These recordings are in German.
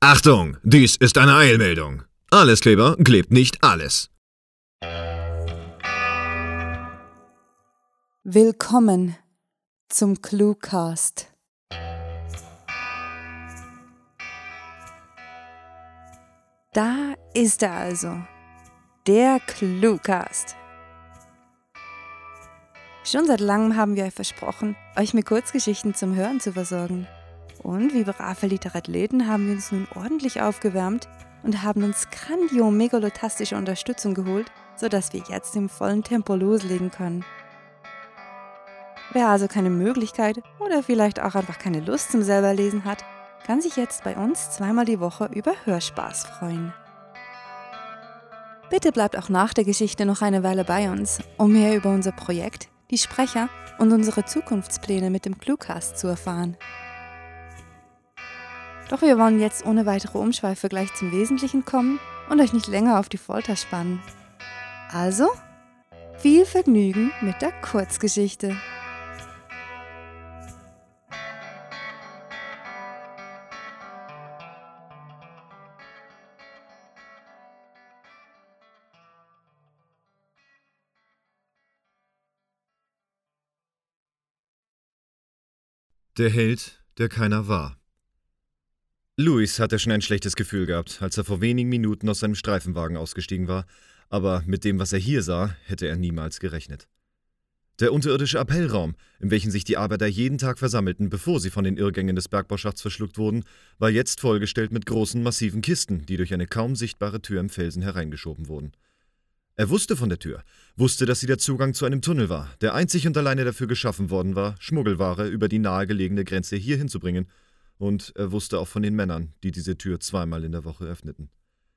Achtung, dies ist eine Eilmeldung. Alleskleber klebt nicht alles. Willkommen zum Cluecast. Da ist er also, der Cluecast. Schon seit langem haben wir euch versprochen, euch mit Kurzgeschichten zum Hören zu versorgen. Und wie brave Literathleten haben wir uns nun ordentlich aufgewärmt und haben uns megalotastische Unterstützung geholt, sodass wir jetzt im vollen Tempo loslegen können. Wer also keine Möglichkeit oder vielleicht auch einfach keine Lust zum selberlesen hat, kann sich jetzt bei uns zweimal die Woche über Hörspaß freuen. Bitte bleibt auch nach der Geschichte noch eine Weile bei uns, um mehr über unser Projekt, die Sprecher und unsere Zukunftspläne mit dem Cluecast zu erfahren. Doch wir wollen jetzt ohne weitere Umschweife gleich zum Wesentlichen kommen und euch nicht länger auf die Folter spannen. Also, viel Vergnügen mit der Kurzgeschichte. Der Held, der keiner war. Louis hatte schon ein schlechtes Gefühl gehabt, als er vor wenigen Minuten aus seinem Streifenwagen ausgestiegen war, aber mit dem, was er hier sah, hätte er niemals gerechnet. Der unterirdische Appellraum, in welchem sich die Arbeiter jeden Tag versammelten, bevor sie von den Irrgängen des Bergbauschachts verschluckt wurden, war jetzt vollgestellt mit großen, massiven Kisten, die durch eine kaum sichtbare Tür im Felsen hereingeschoben wurden. Er wusste von der Tür, wusste, dass sie der Zugang zu einem Tunnel war, der einzig und alleine dafür geschaffen worden war, Schmuggelware über die nahegelegene Grenze hier hinzubringen, und er wusste auch von den Männern, die diese Tür zweimal in der Woche öffneten.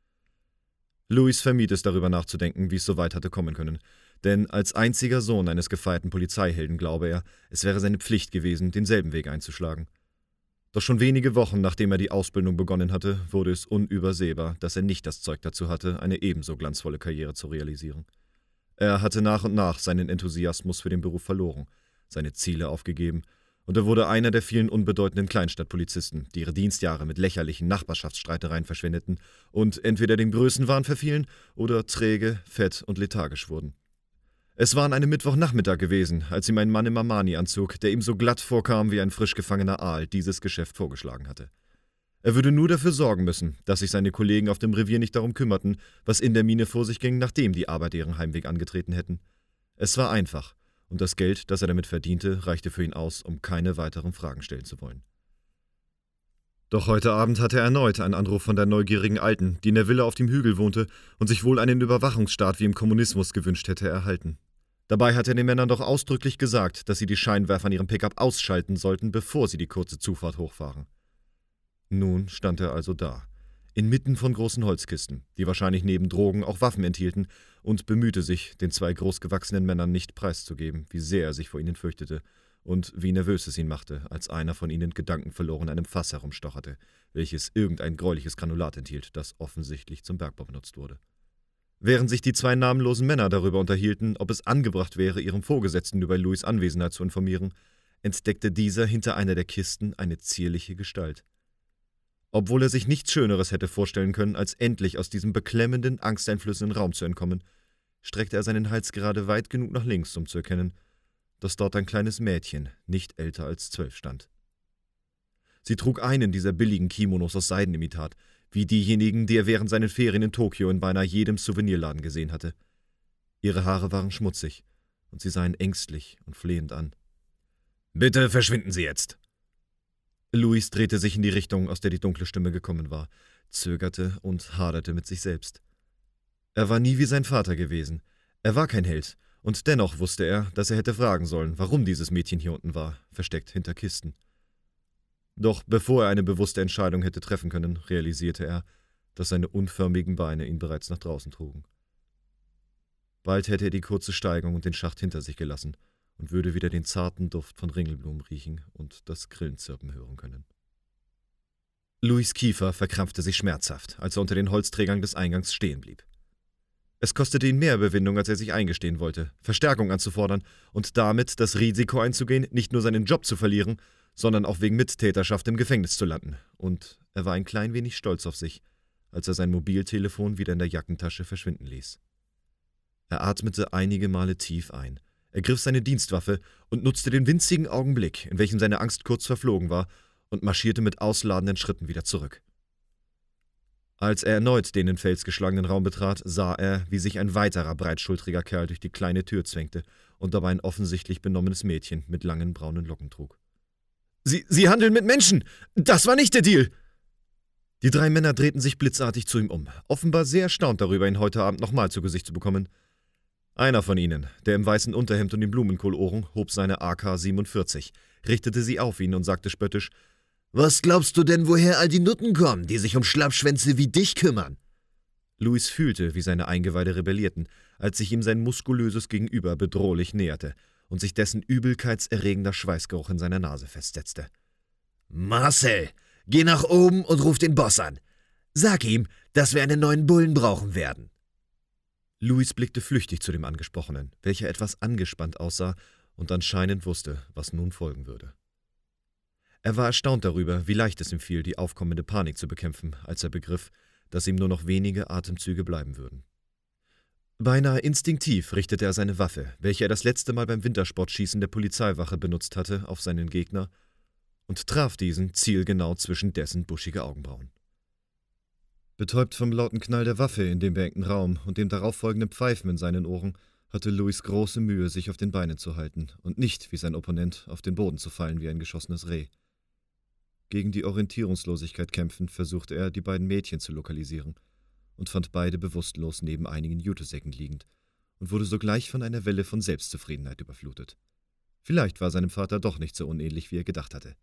Louis vermied es, darüber nachzudenken, wie es so weit hatte kommen können, denn als einziger Sohn eines gefeierten Polizeihelden glaube er, es wäre seine Pflicht gewesen, denselben Weg einzuschlagen. Doch schon wenige Wochen, nachdem er die Ausbildung begonnen hatte, wurde es unübersehbar, dass er nicht das Zeug dazu hatte, eine ebenso glanzvolle Karriere zu realisieren. Er hatte nach und nach seinen Enthusiasmus für den Beruf verloren, seine Ziele aufgegeben, und er wurde einer der vielen unbedeutenden Kleinstadtpolizisten, die ihre Dienstjahre mit lächerlichen Nachbarschaftsstreitereien verschwendeten und entweder dem Größenwahn verfielen oder träge, fett und lethargisch wurden. Es war an einem Mittwochnachmittag gewesen, als ihm ein Mann im Armani-Anzug, der ihm so glatt vorkam wie ein frisch gefangener Aal, dieses Geschäft vorgeschlagen hatte. Er würde nur dafür sorgen müssen, dass sich seine Kollegen auf dem Revier nicht darum kümmerten, was in der Mine vor sich ging, nachdem die Arbeiter ihren Heimweg angetreten hätten. Es war einfach, und das Geld, das er damit verdiente, reichte für ihn aus, um keine weiteren Fragen stellen zu wollen. Doch heute Abend hatte er erneut einen Anruf von der neugierigen Alten, die in der Villa auf dem Hügel wohnte und sich wohl einen Überwachungsstaat wie im Kommunismus gewünscht hätte, erhalten. Dabei hatte er den Männern doch ausdrücklich gesagt, dass sie die Scheinwerfer an ihrem Pickup ausschalten sollten, bevor sie die kurze Zufahrt hochfahren. Nun stand er also da, inmitten von großen Holzkisten, die wahrscheinlich neben Drogen auch Waffen enthielten, und bemühte sich, den zwei großgewachsenen Männern nicht preiszugeben, wie sehr er sich vor ihnen fürchtete und wie nervös es ihn machte, als einer von ihnen gedankenverloren einem Fass herumstocherte, welches irgendein gräuliches Granulat enthielt, das offensichtlich zum Bergbau benutzt wurde. Während sich die zwei namenlosen Männer darüber unterhielten, ob es angebracht wäre, ihrem Vorgesetzten über Louis' Anwesenheit zu informieren, entdeckte dieser hinter einer der Kisten eine zierliche Gestalt. Obwohl er sich nichts Schöneres hätte vorstellen können, als endlich aus diesem beklemmenden, angsteinflößenden Raum zu entkommen, streckte er seinen Hals gerade weit genug nach links, um zu erkennen, dass dort ein kleines Mädchen, nicht älter als 12, stand. Sie trug einen dieser billigen Kimonos aus Seidenimitat, wie diejenigen, die er während seinen Ferien in Tokio in beinahe jedem Souvenirladen gesehen hatte. Ihre Haare waren schmutzig, und sie sah ihn ängstlich und flehend an. »Bitte verschwinden Sie jetzt!« Louis drehte sich in die Richtung, aus der die dunkle Stimme gekommen war, zögerte und haderte mit sich selbst. Er war nie wie sein Vater gewesen. Er war kein Held, und dennoch wusste er, dass er hätte fragen sollen, warum dieses Mädchen hier unten war, versteckt hinter Kisten. Doch bevor er eine bewusste Entscheidung hätte treffen können, realisierte er, dass seine unförmigen Beine ihn bereits nach draußen trugen. Bald hätte er die kurze Steigung und den Schacht hinter sich gelassen und würde wieder den zarten Duft von Ringelblumen riechen und das Grillenzirpen hören können. Louis' Kiefer verkrampfte sich schmerzhaft, als er unter den Holzträgern des Eingangs stehen blieb. Es kostete ihn mehr Überwindung, als er sich eingestehen wollte, Verstärkung anzufordern und damit das Risiko einzugehen, nicht nur seinen Job zu verlieren, sondern auch wegen Mittäterschaft im Gefängnis zu landen. Und er war ein klein wenig stolz auf sich, als er sein Mobiltelefon wieder in der Jackentasche verschwinden ließ. Er atmete einige Male tief ein, ergriff seine Dienstwaffe und nutzte den winzigen Augenblick, in welchem seine Angst kurz verflogen war, und marschierte mit ausladenden Schritten wieder zurück. Als er erneut den in Fels geschlagenen Raum betrat, sah er, wie sich ein weiterer breitschultriger Kerl durch die kleine Tür zwängte und dabei ein offensichtlich benommenes Mädchen mit langen braunen Locken trug. »Sie handeln mit Menschen! Das war nicht der Deal!« Die 3 Männer drehten sich blitzartig zu ihm um, offenbar sehr erstaunt darüber, ihn heute Abend nochmal zu Gesicht zu bekommen. Einer von ihnen, der im weißen Unterhemd und den Blumenkohlohren, hob seine AK-47, richtete sie auf ihn und sagte spöttisch: »Was glaubst du denn, woher all die Nutten kommen, die sich um Schlappschwänze wie dich kümmern?« Louis fühlte, wie seine Eingeweide rebellierten, als sich ihm sein muskulöses Gegenüber bedrohlich näherte und sich dessen übelkeitserregender Schweißgeruch in seiner Nase festsetzte. »Marcel, geh nach oben und ruf den Boss an. Sag ihm, dass wir einen neuen Bullen brauchen werden.« Louis blickte flüchtig zu dem Angesprochenen, welcher etwas angespannt aussah und anscheinend wusste, was nun folgen würde. Er war erstaunt darüber, wie leicht es ihm fiel, die aufkommende Panik zu bekämpfen, als er begriff, dass ihm nur noch wenige Atemzüge bleiben würden. Beinahe instinktiv richtete er seine Waffe, welche er das letzte Mal beim Wintersportschießen der Polizeiwache benutzt hatte, auf seinen Gegner und traf diesen zielgenau zwischen dessen buschige Augenbrauen. Betäubt vom lauten Knall der Waffe in dem beengten Raum und dem darauffolgenden Pfeifen in seinen Ohren, hatte Louis große Mühe, sich auf den Beinen zu halten und nicht, wie sein Opponent, auf den Boden zu fallen wie ein geschossenes Reh. Gegen die Orientierungslosigkeit kämpfend versuchte er, die beiden Mädchen zu lokalisieren und fand beide bewusstlos neben einigen Jutesäcken liegend und wurde sogleich von einer Welle von Selbstzufriedenheit überflutet. Vielleicht war seinem Vater doch nicht so unähnlich, wie er gedacht hatte.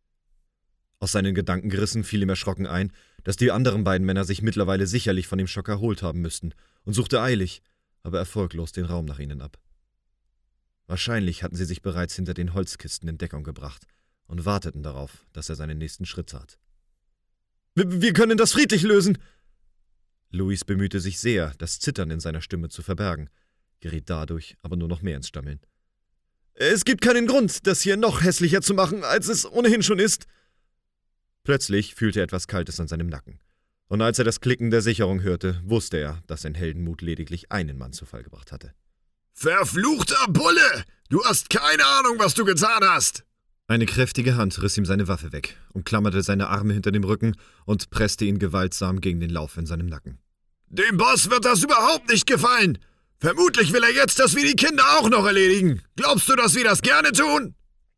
Aus seinen Gedanken gerissen fiel ihm erschrocken ein, dass die anderen beiden Männer sich mittlerweile sicherlich von dem Schock erholt haben müssten, und suchte eilig, aber erfolglos den Raum nach ihnen ab. Wahrscheinlich hatten sie sich bereits hinter den Holzkisten in Deckung gebracht und warteten darauf, dass er seinen nächsten Schritt tat. »Wir können das friedlich lösen!« Louis bemühte sich sehr, das Zittern in seiner Stimme zu verbergen, geriet dadurch aber nur noch mehr ins Stammeln. »Es gibt keinen Grund, das hier noch hässlicher zu machen, als es ohnehin schon ist!« Plötzlich fühlte er etwas Kaltes an seinem Nacken. Und als er das Klicken der Sicherung hörte, wusste er, dass sein Heldenmut lediglich einen Mann zu Fall gebracht hatte. »Verfluchter Bulle! Du hast keine Ahnung, was du getan hast!« Eine kräftige Hand riss ihm seine Waffe weg, umklammerte seine Arme hinter dem Rücken und presste ihn gewaltsam gegen den Lauf in seinem Nacken. »Dem Boss wird das überhaupt nicht gefallen! Vermutlich will er jetzt, dass wir die Kinder auch noch erledigen! Glaubst du, dass wir das gerne tun?«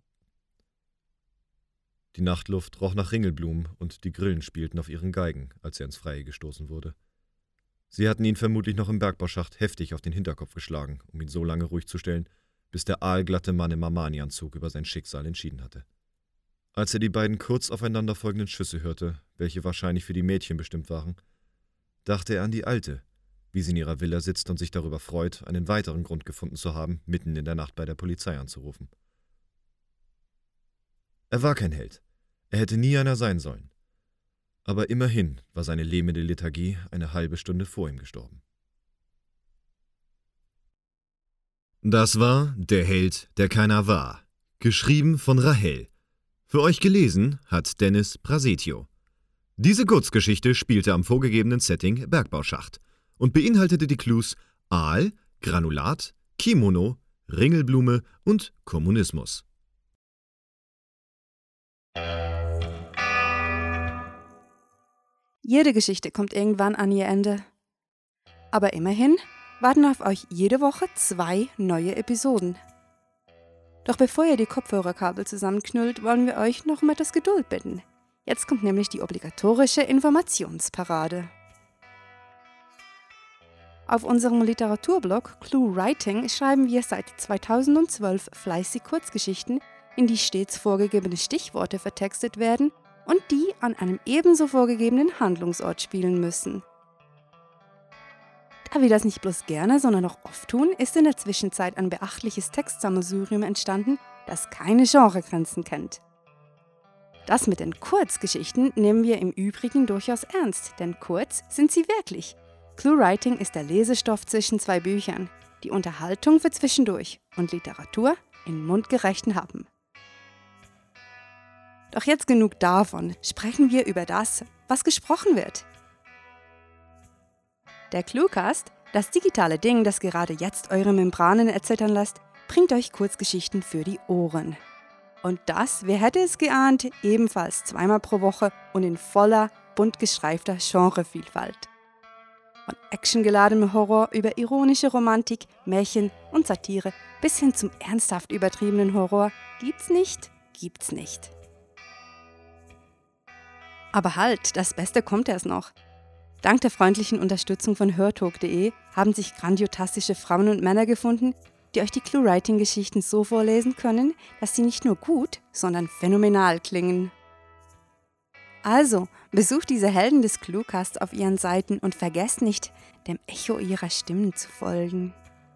Die Nachtluft roch nach Ringelblumen und die Grillen spielten auf ihren Geigen, als er ins Freie gestoßen wurde. Sie hatten ihn vermutlich noch im Bergbauschacht heftig auf den Hinterkopf geschlagen, um ihn so lange ruhig zu stellen, bis der aalglatte Mann im Armani-Anzug über sein Schicksal entschieden hatte. Als er die beiden kurz aufeinanderfolgenden Schüsse hörte, welche wahrscheinlich für die Mädchen bestimmt waren, dachte er an die Alte, wie sie in ihrer Villa sitzt und sich darüber freut, einen weiteren Grund gefunden zu haben, mitten in der Nacht bei der Polizei anzurufen. Er war kein Held. Er hätte nie einer sein sollen. Aber immerhin war seine lähmende Lethargie eine halbe Stunde vor ihm gestorben. Das war Der Held, der keiner war. Geschrieben von Rahel. Für euch gelesen hat Dennis Brasetio. Diese Kurzgeschichte spielte am vorgegebenen Setting Bergbauschacht und beinhaltete die Clues Aal, Granulat, Kimono, Ringelblume und Kommunismus. Jede Geschichte kommt irgendwann an ihr Ende. Aber immerhin warten auf euch jede Woche 2 neue Episoden. Doch bevor ihr die Kopfhörerkabel zusammenknüllt, wollen wir euch noch um etwas Geduld bitten. Jetzt kommt nämlich die obligatorische Informationsparade. Auf unserem Literaturblog Clue Writing schreiben wir seit 2012 fleißig Kurzgeschichten, in die stets vorgegebene Stichworte vertextet werden und die an einem ebenso vorgegebenen Handlungsort spielen müssen. Da wir das nicht bloß gerne, sondern auch oft tun, ist in der Zwischenzeit ein beachtliches Textsammelsurium entstanden, das keine Genregrenzen kennt. Das mit den Kurzgeschichten nehmen wir im Übrigen durchaus ernst, denn kurz sind sie wirklich. Clue Writing ist der Lesestoff zwischen 2 Büchern, die Unterhaltung für zwischendurch und Literatur in mundgerechten Happen. Doch jetzt genug davon, sprechen wir über das, was gesprochen wird. Der Cluecast, das digitale Ding, das gerade jetzt eure Membranen erzittern lässt, bringt euch Kurzgeschichten für die Ohren. Und das, wer hätte es geahnt, ebenfalls 2-mal pro Woche und in voller, bunt gestreifter Genrevielfalt. Von actiongeladenem Horror über ironische Romantik, Märchen und Satire bis hin zum ernsthaft übertriebenen Horror gibt's nicht. Aber halt, das Beste kommt erst noch. Dank der freundlichen Unterstützung von hörtalk.de haben sich grandiotastische Frauen und Männer gefunden, die euch die ClueWriting-Geschichten so vorlesen können, dass sie nicht nur gut, sondern phänomenal klingen. Also, besucht diese Helden des Cluecasts auf ihren Seiten und vergesst nicht, dem Echo ihrer Stimmen zu folgen.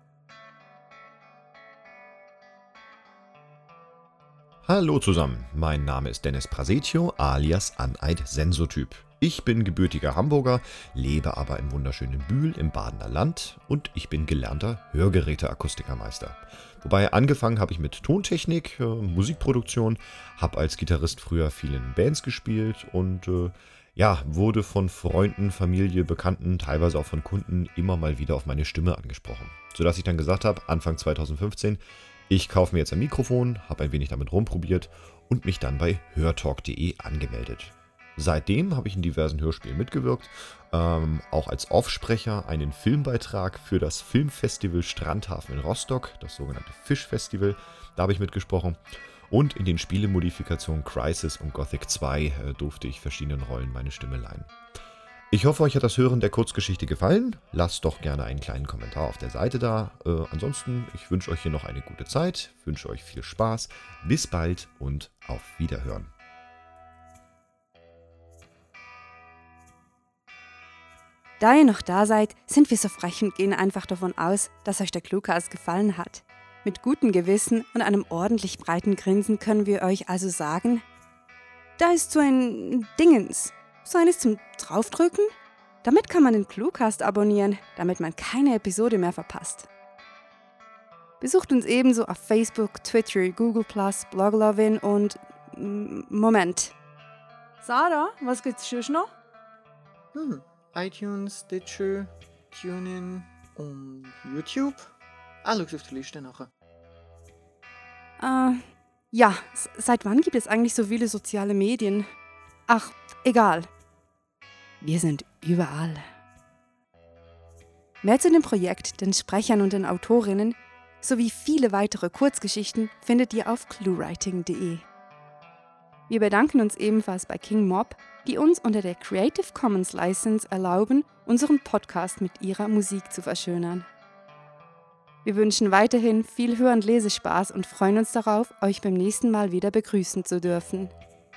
Hallo zusammen, mein Name ist Dennis Prasetio alias Aneid Sensotyp. Ich bin gebürtiger Hamburger, lebe aber im wunderschönen Bühl im Badener Land und ich bin gelernter Hörgeräteakustikermeister. Wobei angefangen habe ich mit Tontechnik, Musikproduktion, habe als Gitarrist früher viel in Bands gespielt und wurde von Freunden, Familie, Bekannten, teilweise auch von Kunden immer mal wieder auf meine Stimme angesprochen. Sodass ich dann gesagt habe, Anfang 2015, ich kaufe mir jetzt ein Mikrofon, habe ein wenig damit rumprobiert und mich dann bei hörtalk.de angemeldet. Seitdem habe ich in diversen Hörspielen mitgewirkt, auch als Offsprecher einen Filmbeitrag für das Filmfestival Strandhafen in Rostock, das sogenannte Fischfestival, da habe ich mitgesprochen. Und in den Spielemodifikationen Crisis und Gothic 2 durfte ich verschiedenen Rollen meine Stimme leihen. Ich hoffe, euch hat das Hören der Kurzgeschichte gefallen. Lasst doch gerne einen kleinen Kommentar auf der Seite da. Ansonsten, ich wünsche euch hier noch eine gute Zeit, wünsche euch viel Spaß. Bis bald und auf Wiederhören. Da ihr noch da seid, sind wir so frech und gehen einfach davon aus, dass euch der Cluecast gefallen hat. Mit gutem Gewissen und einem ordentlich breiten Grinsen können wir euch also sagen, da ist so ein Dingens, so eines zum Draufdrücken. Damit kann man den Cluecast abonnieren, damit man keine Episode mehr verpasst. Besucht uns ebenso auf Facebook, Twitter, Google+, Bloglovin und Moment. Sarah, was gibt's schon noch? iTunes, Stitcher, TuneIn und YouTube. Schau auf die Liste nachher. Ja, seit wann gibt es eigentlich so viele soziale Medien? Ach, egal. Wir sind überall. Mehr zu dem Projekt, den Sprechern und den Autorinnen sowie viele weitere Kurzgeschichten findet ihr auf cluewriting.de. Wir bedanken uns ebenfalls bei King Mob, die uns unter der Creative Commons License erlauben, unseren Podcast mit ihrer Musik zu verschönern. Wir wünschen weiterhin viel Hör- und Lesespaß und freuen uns darauf, euch beim nächsten Mal wieder begrüßen zu dürfen.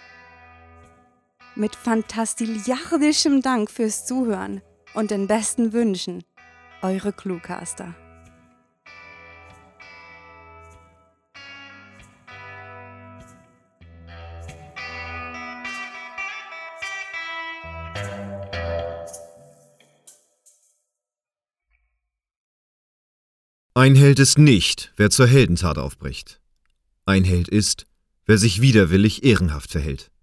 Mit fantastiliardischem Dank fürs Zuhören und den besten Wünschen, eure Cluecaster. Ein Held ist nicht, wer zur Heldentat aufbricht. Ein Held ist, wer sich widerwillig ehrenhaft verhält.